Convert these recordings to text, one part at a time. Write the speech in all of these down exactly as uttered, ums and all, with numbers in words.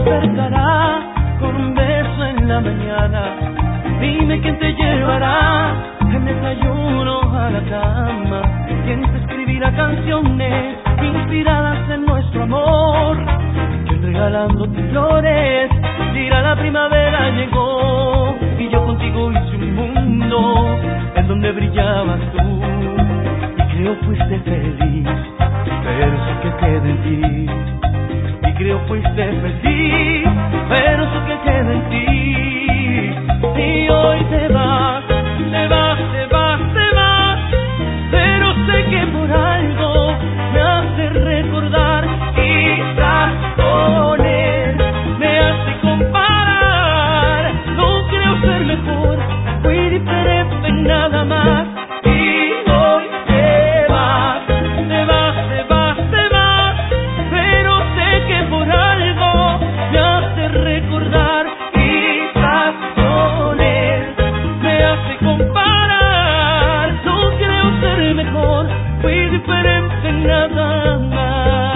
despertará con un beso en la mañana? Dime quién te llevará el desayuno a la cama. ¿Quién te escribirá canciones inspiradas en nuestro amor? ¿Quién regalándote flores dirá la primavera llegó? Y yo contigo hice un mundo en donde brillabas tú, y creo fuiste feliz, pero eso que queda en ti. Y creo fuiste feliz, pero eso que queda en ti. Y hoy te vas, te vas, te vas, te vas, pero sé que por algo me hace recordar. Quizás con él me hace comparar. No creo ser mejor, fui diferente en nada más. Y hoy te vas, te vas, te vas, te vas, pero sé que por algo me hace recordar. Quizás con él me hace comparar. No creo ser mejor, fui diferente en nada más.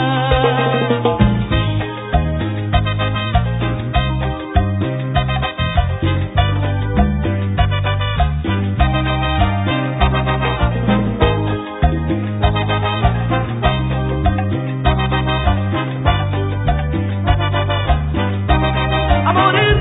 A morir.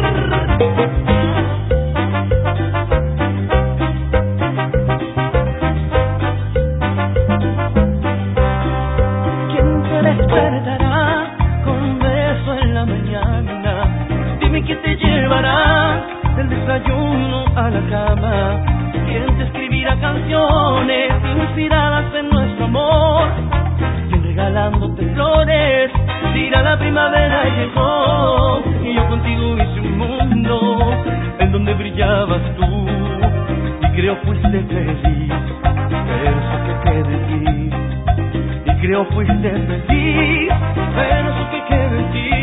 ¿Quién te despertará con un beso en la mañana? Dime quién te llevará del desayuno a la cama. ¿Quién te escribirá canciones inspiradas en nuestro amor? ¿Quién regalándote flores dirá la primavera llegó? Y yo contigo hice un mundo en donde brillabas tú, y creo fuiste feliz, pero eso que queda en ti. Y creo fuiste feliz, pero eso que queda en ti.